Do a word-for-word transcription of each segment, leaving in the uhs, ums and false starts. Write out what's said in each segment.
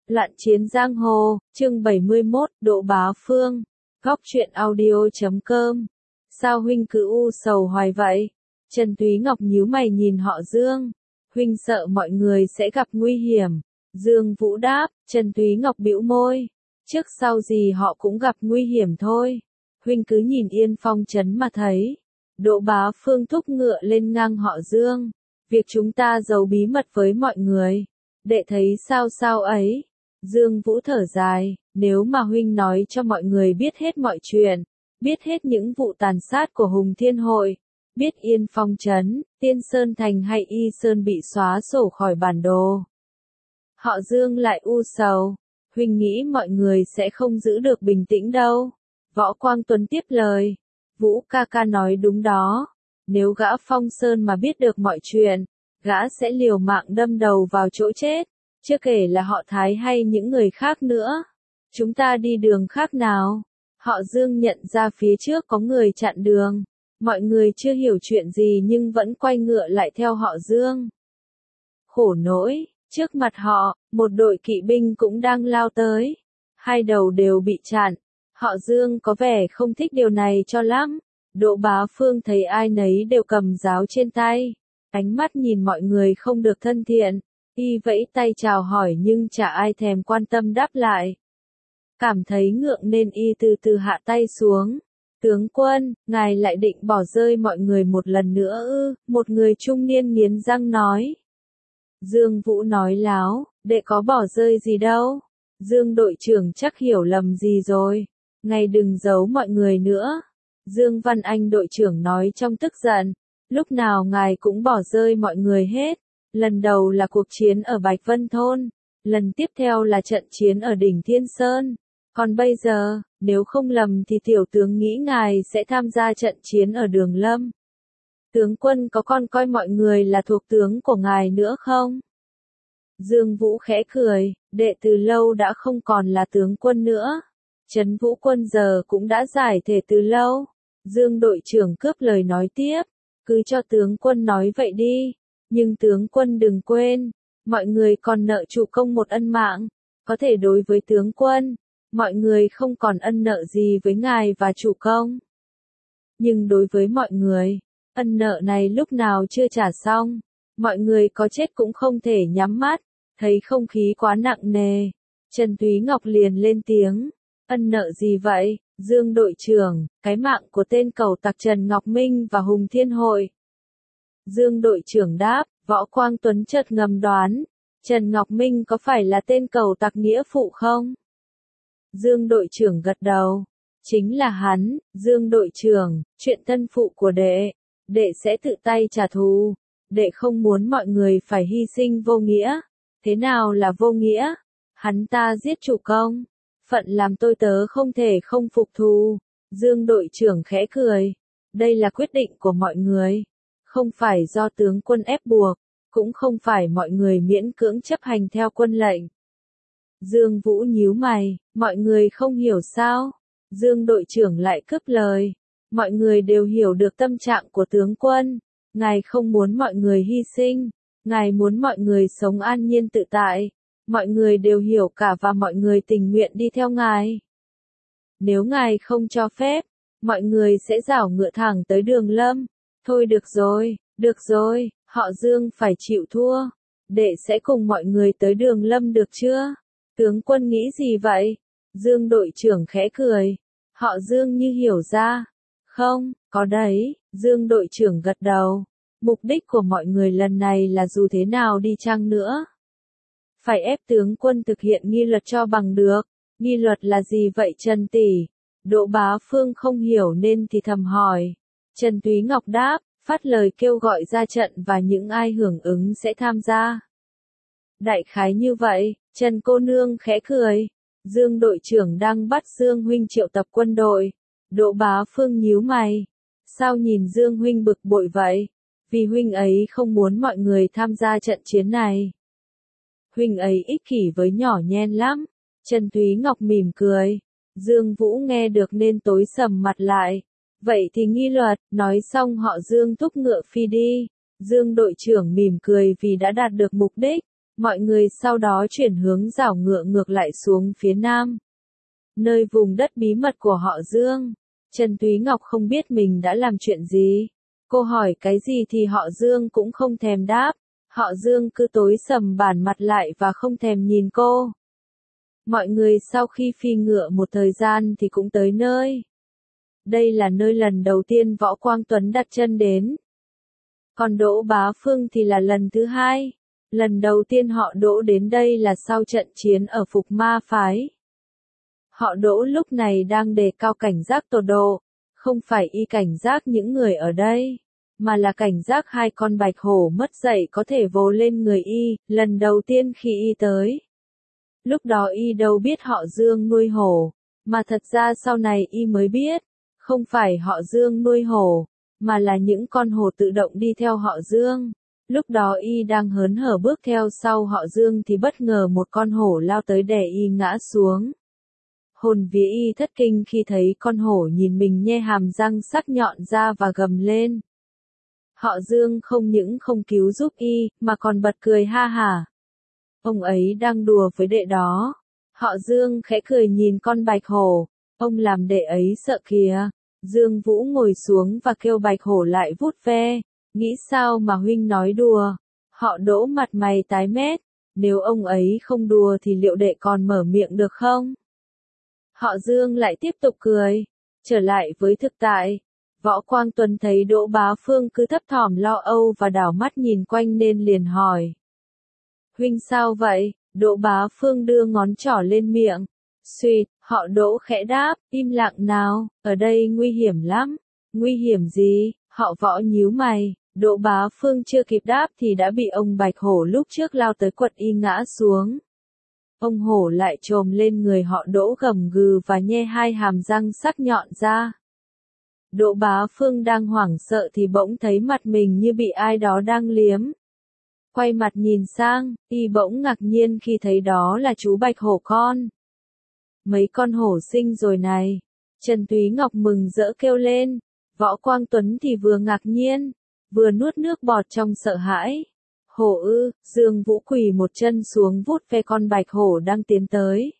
Loạn chiến giang hồ, chương bảy mươi mốt, Độ Bá Phương. Góc truyện audio chấm com. Sao huynh cứ u sầu hoài vậy? Trần Túy Ngọc nhíu mày nhìn họ Dương. Huynh sợ mọi người sẽ gặp nguy hiểm. Dương Vũ đáp. Trần Túy Ngọc bĩu môi. Trước sau gì họ cũng gặp nguy hiểm thôi. Huynh cứ nhìn Yên Phong trấn mà thấy. Độ Bá Phương thúc ngựa lên ngang họ Dương. Việc chúng ta giấu bí mật với mọi người. Đệ thấy sao sao ấy? Dương Vũ thở dài, nếu mà huynh nói cho mọi người biết hết mọi chuyện, biết hết những vụ tàn sát của Hùng Thiên Hội, biết Yên Phong trấn, Tiên Sơn Thành hay Y Sơn bị xóa sổ khỏi bản đồ. Họ Dương lại u sầu, huynh nghĩ mọi người sẽ không giữ được bình tĩnh đâu. Võ Quang Tuấn tiếp lời, Vũ ca ca nói đúng đó, nếu gã Phong Sơn mà biết được mọi chuyện, gã sẽ liều mạng đâm đầu vào chỗ chết. Chưa kể là họ Thái hay những người khác nữa. Chúng ta đi đường khác nào? Họ Dương nhận ra phía trước có người chặn đường. Mọi người chưa hiểu chuyện gì nhưng vẫn quay ngựa lại theo họ Dương. Khổ nỗi, trước mặt họ, một đội kỵ binh cũng đang lao tới. Hai đầu đều bị chặn. Họ Dương có vẻ không thích điều này cho lắm. Độ Bá Phương thấy ai nấy đều cầm giáo trên tay. Ánh mắt nhìn mọi người không được thân thiện. Y vẫy tay chào hỏi nhưng chả ai thèm quan tâm đáp lại. Cảm thấy ngượng nên Y từ từ hạ tay xuống. Tướng quân, ngài lại định bỏ rơi mọi người một lần nữa ư? Một người trung niên nghiến răng nói. Dương Vũ nói láo, đệ có bỏ rơi gì đâu. Dương đội trưởng chắc hiểu lầm gì rồi. Ngài đừng giấu mọi người nữa. Dương Văn Anh đội trưởng nói trong tức giận. Lúc nào ngài cũng bỏ rơi mọi người hết. Lần đầu là cuộc chiến ở Bạch Vân Thôn, lần tiếp theo là trận chiến ở đỉnh Thiên Sơn. Còn bây giờ, nếu không lầm thì tiểu tướng nghĩ ngài sẽ tham gia trận chiến ở Đường Lâm. Tướng quân có còn coi mọi người là thuộc tướng của ngài nữa không? Dương Vũ khẽ cười, đệ từ lâu đã không còn là tướng quân nữa. Trấn Vũ quân giờ cũng đã giải thể từ lâu. Dương đội trưởng cướp lời nói tiếp, cứ cho tướng quân nói vậy đi. Nhưng tướng quân đừng quên, mọi người còn nợ chủ công một ân mạng, có thể đối với tướng quân, mọi người không còn ân nợ gì với ngài và chủ công. Nhưng đối với mọi người, ân nợ này lúc nào chưa trả xong, mọi người có chết cũng không thể nhắm mắt, thấy không khí quá nặng nề. Trần Túy Ngọc liền lên tiếng, ân nợ gì vậy, Dương đội trưởng, cái mạng của tên cẩu tặc Trần Ngọc Minh và Hùng Thiên Hội. Dương đội trưởng đáp, Võ Quang Tuấn chợt ngầm đoán, Trần Ngọc Minh có phải là tên cẩu tặc nghĩa phụ không? Dương đội trưởng gật đầu, chính là hắn. Dương đội trưởng, chuyện thân phụ của đệ, đệ sẽ tự tay trả thù, đệ không muốn mọi người phải hy sinh vô nghĩa. Thế nào là vô nghĩa? Hắn ta giết chủ công, phận làm tôi tớ không thể không phục thù. Dương đội trưởng khẽ cười, đây là quyết định của mọi người. Không phải do tướng quân ép buộc, cũng không phải mọi người miễn cưỡng chấp hành theo quân lệnh. Dương Vũ nhíu mày, mọi người không hiểu sao? Dương đội trưởng lại cướp lời, mọi người đều hiểu được tâm trạng của tướng quân. Ngài không muốn mọi người hy sinh, ngài muốn mọi người sống an nhiên tự tại. Mọi người đều hiểu cả và mọi người tình nguyện đi theo ngài. Nếu ngài không cho phép, mọi người sẽ giảo ngựa thẳng tới Đường Lâm. Thôi được rồi, được rồi, họ Dương phải chịu thua. Đệ sẽ cùng mọi người tới Đường Lâm được chưa? Tướng quân nghĩ gì vậy? Dương đội trưởng khẽ cười. Họ Dương như hiểu ra. Không, có đấy, Dương đội trưởng gật đầu. Mục đích của mọi người lần này là dù thế nào đi chăng nữa, phải ép tướng quân thực hiện nghi luật cho bằng được. Nghi luật là gì vậy Trần tỷ? Độ Bá Phương không hiểu nên thì thầm hỏi. Trần Túy Ngọc đáp, phát lời kêu gọi ra trận và những ai hưởng ứng sẽ tham gia. Đại khái như vậy, Trần cô nương khẽ cười. Dương đội trưởng đang bắt Dương huynh triệu tập quân đội. Độ Bá Phương nhíu mày. Sao nhìn Dương huynh bực bội vậy? Vì huynh ấy không muốn mọi người tham gia trận chiến này. Huynh ấy ích kỷ với nhỏ nhen lắm. Trần Túy Ngọc mỉm cười. Dương Vũ nghe được nên tối sầm mặt lại. Vậy thì nghi luật, nói xong họ Dương thúc ngựa phi đi. Dương đội trưởng mỉm cười vì đã đạt được mục đích. Mọi người sau đó chuyển hướng rảo ngựa ngược lại xuống phía nam. Nơi vùng đất bí mật của họ Dương. Trần Túy Ngọc không biết mình đã làm chuyện gì. Cô hỏi cái gì thì họ Dương cũng không thèm đáp. Họ Dương cứ tối sầm bản mặt lại và không thèm nhìn cô. Mọi người sau khi phi ngựa một thời gian thì cũng tới nơi. Đây là nơi lần đầu tiên Võ Quang Tuấn đặt chân đến. Còn Đỗ Bá Phương thì là lần thứ hai. Lần đầu tiên họ Đỗ đến đây là sau trận chiến ở Phục Ma Phái. Họ Đỗ lúc này đang đề cao cảnh giác tột độ, không phải y cảnh giác những người ở đây, mà là cảnh giác hai con bạch hổ mất dạy có thể vồ lên người y, lần đầu tiên khi y tới. Lúc đó y đâu biết họ Dương nuôi hổ, mà thật ra sau này y mới biết, không phải họ Dương nuôi hổ, mà là những con hổ tự động đi theo họ Dương. Lúc đó y đang hớn hở bước theo sau họ Dương thì bất ngờ một con hổ lao tới đè y ngã xuống. Hồn vía y thất kinh khi thấy con hổ nhìn mình nhe hàm răng sắc nhọn ra và gầm lên. Họ Dương không những không cứu giúp y, mà còn bật cười ha hả. Ông ấy đang đùa với đệ đó. Họ Dương khẽ cười nhìn con bạch hổ. Ông làm đệ ấy sợ kìa. Dương Vũ ngồi xuống và kêu bạch hổ lại vuốt ve. Nghĩ sao mà huynh nói đùa. Họ Đỗ mặt mày tái mét. Nếu ông ấy không đùa thì liệu đệ còn mở miệng được không? Họ Dương lại tiếp tục cười. Trở lại với thực tại. Võ Quang Tuấn thấy Đỗ Bá Phương cứ thấp thỏm lo âu và đảo mắt nhìn quanh nên liền hỏi. Huynh sao vậy? Đỗ Bá Phương đưa ngón trỏ lên miệng. Xuyệt, họ Đỗ khẽ đáp, im lặng nào, ở đây nguy hiểm lắm. Nguy hiểm gì? Họ Võ nhíu mày. Đỗ Bá Phương chưa kịp đáp thì đã bị ông Bạch Hổ lúc trước lao tới quật y ngã xuống. Ông hổ lại trồm lên người họ Đỗ gầm gừ và nhe hai hàm răng sắc nhọn ra. Đỗ Bá Phương đang hoảng sợ thì bỗng thấy mặt mình như bị ai đó đang liếm. Quay mặt nhìn sang, y bỗng ngạc nhiên khi thấy đó là chú bạch hổ con. Mấy con hổ sinh rồi này. Trần Túy Ngọc mừng rỡ kêu lên. Võ Quang Tuấn thì vừa ngạc nhiên, vừa nuốt nước bọt trong sợ hãi. Hổ ư? Dương Vũ quỳ một chân xuống vuốt ve con bạch hổ đang tiến tới.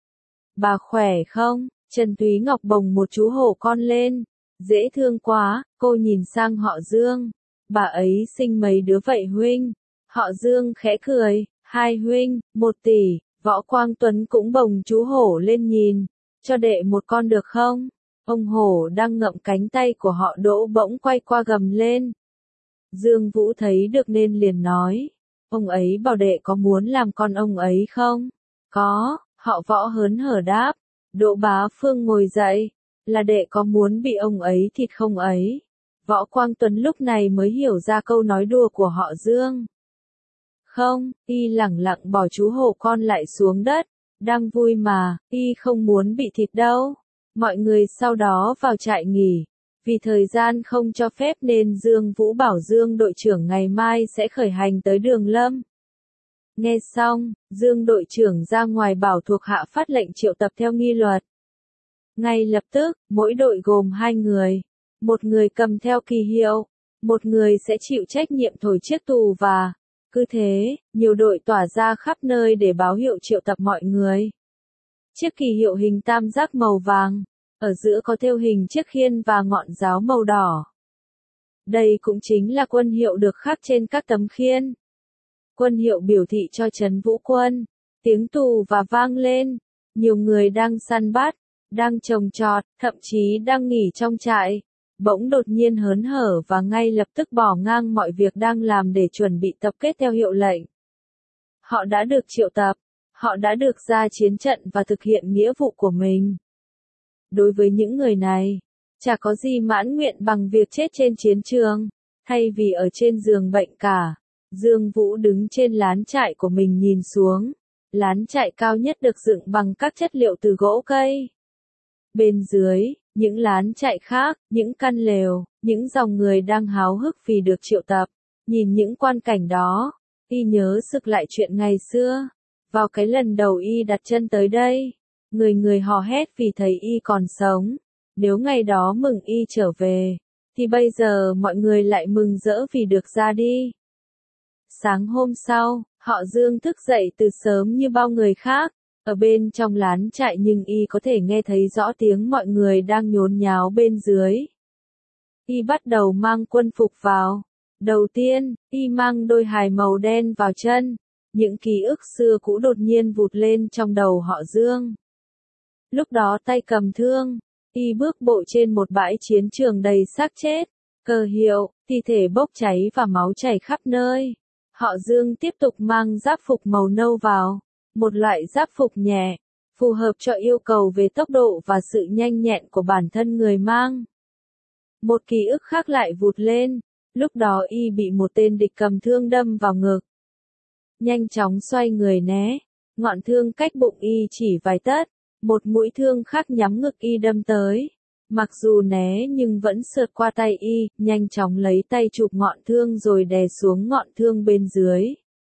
Bà khỏe không? Trần Túy Ngọc bồng một chú hổ con lên. Dễ thương quá, cô nhìn sang họ Dương. Bà ấy sinh mấy đứa vậy huynh? Họ Dương khẽ cười. Hai huynh, một tỷ. Võ Quang Tuấn cũng bồng chú hổ lên nhìn. Cho đệ một con được không? Ông hổ đang ngậm cánh tay của họ Đỗ bỗng quay qua gầm lên. Dương Vũ thấy được nên liền nói. Ông ấy bảo đệ có muốn làm con ông ấy không? Có, họ Võ hớn hở đáp. Đỗ Bá Phương ngồi dậy. Là đệ có muốn bị ông ấy thịt không ấy? Võ Quang Tuấn lúc này mới hiểu ra câu nói đùa của họ Dương. Không, y lẳng lặng bỏ chú hổ con lại xuống đất. Đang vui mà, y không muốn bị thịt đâu. Mọi người sau đó vào trại nghỉ. Vì thời gian không cho phép nên Dương Vũ bảo Dương đội trưởng ngày mai sẽ khởi hành tới Đường Lâm. Nghe xong, Dương đội trưởng ra ngoài bảo thuộc hạ phát lệnh triệu tập theo nghi luật. Ngay lập tức, mỗi đội gồm hai người. Một người cầm theo kỳ hiệu, một người sẽ chịu trách nhiệm thổi chiếc tù và... Cứ thế, nhiều đội tỏa ra khắp nơi để báo hiệu triệu tập mọi người. Chiếc kỳ hiệu hình tam giác màu vàng, ở giữa có thêu hình chiếc khiên và ngọn giáo màu đỏ. Đây cũng chính là quân hiệu được khắc trên các tấm khiên. Quân hiệu biểu thị cho trấn Vũ quân. Tiếng tù và vang lên. Nhiều người đang săn bắt, đang trồng trọt, thậm chí đang nghỉ trong trại. Bỗng đột nhiên hớn hở và ngay lập tức bỏ ngang mọi việc đang làm để chuẩn bị tập kết theo hiệu lệnh. Họ đã được triệu tập, họ đã được ra chiến trận và thực hiện nghĩa vụ của mình. Đối với những người này, chả có gì mãn nguyện bằng việc chết trên chiến trường, thay vì ở trên giường bệnh cả. Dương Vũ đứng trên lán trại của mình nhìn xuống. Lán trại cao nhất được dựng bằng các chất liệu từ gỗ cây. Bên dưới, những lán trại khác, những căn lều, những dòng người đang háo hức vì được triệu tập. Nhìn những quan cảnh đó, y nhớ sực lại chuyện ngày xưa. Vào cái lần đầu y đặt chân tới đây, người người hò hét vì thấy y còn sống. Nếu ngày đó mừng y trở về, thì bây giờ mọi người lại mừng rỡ vì được ra đi. Sáng hôm sau, Họ Dương thức dậy từ sớm như bao người khác, ở bên trong lán trại nhưng y có thể nghe thấy rõ tiếng mọi người đang nhốn nháo bên dưới. Y bắt đầu mang quân phục vào. Đầu tiên, y mang đôi hài màu đen vào chân. Những ký ức xưa cũ đột nhiên vụt lên trong đầu họ Dương. Lúc đó tay cầm thương, y bước bộ trên một bãi chiến trường đầy xác chết, cờ hiệu, thi thể bốc cháy và máu chảy khắp nơi. Họ Dương tiếp tục mang giáp phục màu nâu vào, một loại giáp phục nhẹ, phù hợp cho yêu cầu về tốc độ và sự nhanh nhẹn của bản thân người mang. Một ký ức khác lại vụt lên, lúc đó y bị một tên địch cầm thương đâm vào ngực. Nhanh chóng xoay người né, ngọn thương cách bụng y chỉ vài tấc, một mũi thương khác nhắm ngực y đâm tới. Mặc dù né nhưng vẫn sượt qua tay y, nhanh chóng lấy tay chụp ngọn thương rồi đè xuống ngọn thương bên dưới.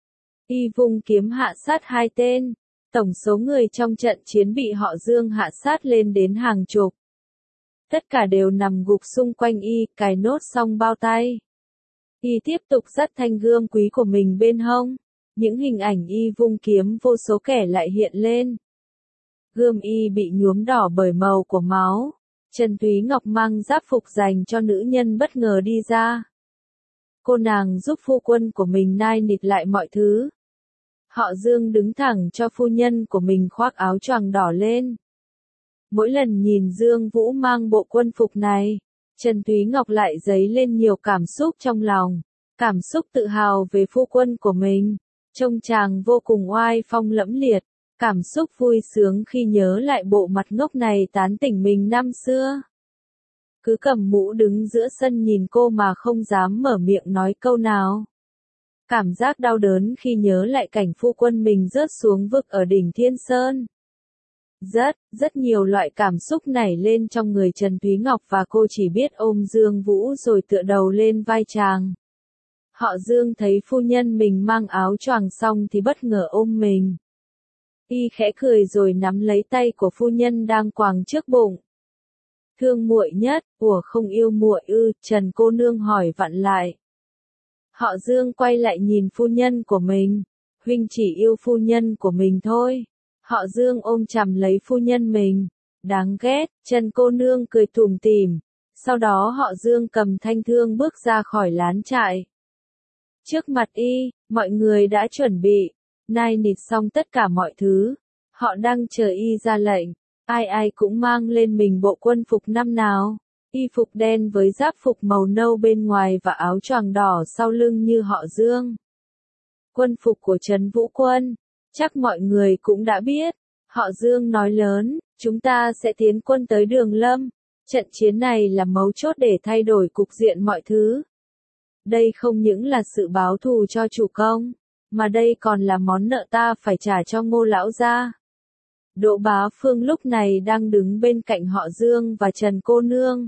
Y vung kiếm hạ sát hai tên, tổng số người trong trận chiến bị họ Dương hạ sát lên đến hàng chục. Tất cả đều nằm gục xung quanh y, cài nốt xong bao tay. Y tiếp tục dắt thanh gươm quý của mình bên hông. Những hình ảnh y vung kiếm vô số kẻ lại hiện lên. Gươm y bị nhuốm đỏ bởi màu của máu. Trần Thúy Ngọc mang giáp phục dành cho nữ nhân bất ngờ đi ra. Cô nàng giúp phu quân của mình nai nịt lại mọi thứ. Họ Dương đứng thẳng cho phu nhân của mình khoác áo choàng đỏ lên. Mỗi lần nhìn Dương Vũ mang bộ quân phục này, Trần Thúy Ngọc lại dấy lên nhiều cảm xúc trong lòng. Cảm xúc tự hào về phu quân của mình. Trông chàng vô cùng oai phong lẫm liệt. Cảm xúc vui sướng khi nhớ lại bộ mặt ngốc này tán tỉnh mình năm xưa. Cứ cầm mũ đứng giữa sân nhìn cô mà không dám mở miệng nói câu nào. Cảm giác đau đớn khi nhớ lại cảnh phu quân mình rớt xuống vực ở đỉnh Thiên Sơn. Rất, rất nhiều loại cảm xúc nảy lên trong người Trần Thúy Ngọc và cô chỉ biết ôm Dương Vũ rồi tựa đầu lên vai chàng. Họ Dương thấy phu nhân mình mang áo choàng xong thì bất ngờ ôm mình. Y khẽ cười rồi nắm lấy tay của phu nhân đang quàng trước bụng. Thương muội nhất, ủa không yêu muội ư? Trần cô nương hỏi vặn lại. Họ Dương quay lại nhìn phu nhân của mình. Huynh chỉ yêu phu nhân của mình thôi. Họ Dương ôm chầm lấy phu nhân mình. Đáng ghét, Trần cô nương cười tủm tỉm. Sau đó họ Dương cầm thanh thương bước ra khỏi lán trại. Trước mặt y, mọi người đã chuẩn bị. Nai nịt xong tất cả mọi thứ. Họ đang chờ y ra lệnh. Ai ai cũng mang lên mình bộ quân phục năm nào. Y phục đen với giáp phục màu nâu bên ngoài và áo choàng đỏ sau lưng như họ Dương. Quân phục của Trấn Vũ Quân. Chắc mọi người cũng đã biết. Họ Dương nói lớn, chúng ta sẽ tiến quân tới Đường Lâm. Trận chiến này là mấu chốt để thay đổi cục diện mọi thứ. Đây không những là sự báo thù cho chủ công, mà đây còn là món nợ ta phải trả cho Ngô lão gia. Đỗ Bá Phương lúc này đang đứng bên cạnh họ Dương và Trần cô nương.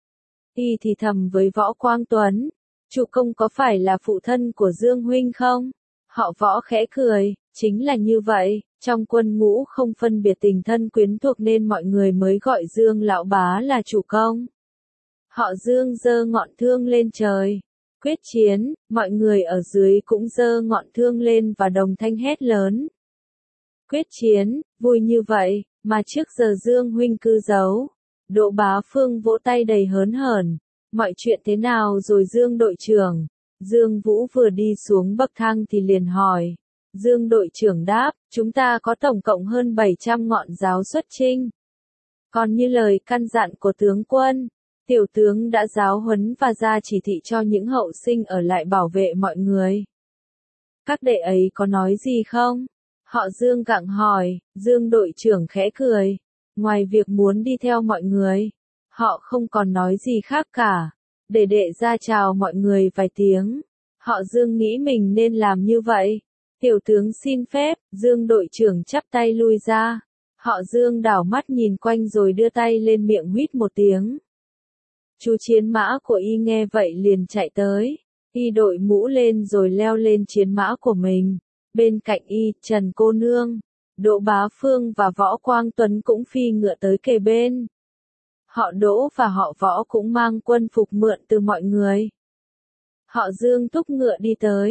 Y thì thầm với Võ Quang Tuấn, chủ công có phải là phụ thân của Dương huynh không? Họ Võ khẽ cười, chính là như vậy, trong quân ngũ không phân biệt tình thân quyến thuộc nên mọi người mới gọi Dương lão bá là chủ công. Họ Dương giơ ngọn thương lên trời. Quyết chiến, mọi người ở dưới cũng giơ ngọn thương lên và đồng thanh hét lớn. Quyết chiến, vui như vậy, mà trước giờ Dương huynh cư giấu. Đỗ Bá Phương vỗ tay đầy hớn hởn. Mọi chuyện thế nào rồi Dương đội trưởng? Dương Vũ vừa đi xuống bậc thang thì liền hỏi. Dương đội trưởng đáp, chúng ta có tổng cộng hơn bảy trăm ngọn giáo xuất chinh. Còn như lời căn dặn của tướng quân, tiểu tướng đã giáo huấn và ra chỉ thị cho những hậu sinh ở lại bảo vệ mọi người. Các đệ ấy có nói gì không? Họ Dương gặng hỏi. Dương đội trưởng khẽ cười. Ngoài việc muốn đi theo mọi người, họ không còn nói gì khác cả. Để đệ ra chào mọi người vài tiếng. Họ Dương nghĩ mình nên làm như vậy. Tiểu tướng xin phép. Dương đội trưởng chắp tay lui ra. Họ Dương đảo mắt nhìn quanh rồi đưa tay lên miệng huýt một tiếng. Chú chiến mã của y nghe vậy liền chạy tới. Y đội mũ lên rồi leo lên chiến mã của mình. Bên cạnh y, Trần cô nương, Đỗ Bá Phương và Võ Quang Tuấn cũng phi ngựa tới kề bên. Họ Đỗ và họ Võ cũng mang quân phục mượn từ mọi người. Họ Dương thúc ngựa đi tới.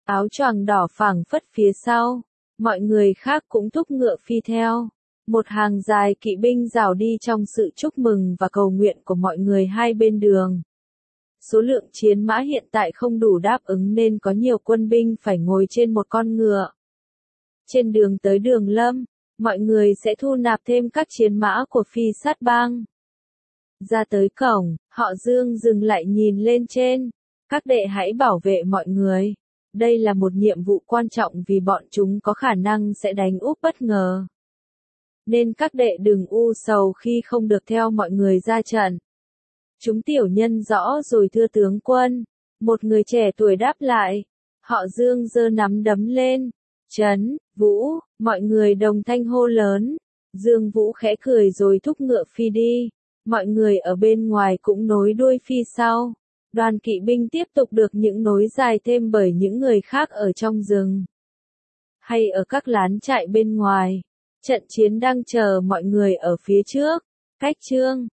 áo choàng đỏ phảng phất phía sau, mọi người khác cũng thúc ngựa phi theo. Một hàng dài kỵ binh rảo đi trong sự chúc mừng và cầu nguyện của mọi người hai bên đường. Số lượng chiến mã hiện tại không đủ đáp ứng nên có nhiều quân binh phải ngồi trên một con ngựa. Trên đường tới Đường Lâm, mọi người sẽ thu nạp thêm các chiến mã của Phi Sát Bang. Ra tới cổng, họ Dương dừng lại nhìn lên trên. Các đệ hãy bảo vệ mọi người. Đây là một nhiệm vụ quan trọng vì bọn chúng có khả năng sẽ đánh úp bất ngờ. Nên các đệ đừng u sầu khi không được theo mọi người ra trận. Chúng tiểu nhân rõ rồi thưa tướng quân. Một người trẻ tuổi đáp lại. Họ Dương giơ nắm đấm lên. Trấn, Vũ, mọi người đồng thanh hô lớn. Dương Vũ khẽ cười rồi thúc ngựa phi đi. Mọi người ở bên ngoài cũng nối đuôi phi sau. Đoàn kỵ binh tiếp tục được những nối dài thêm bởi những người khác ở trong rừng. Hay ở các lán trại bên ngoài. Trận chiến đang chờ mọi người ở phía trước. Cách chương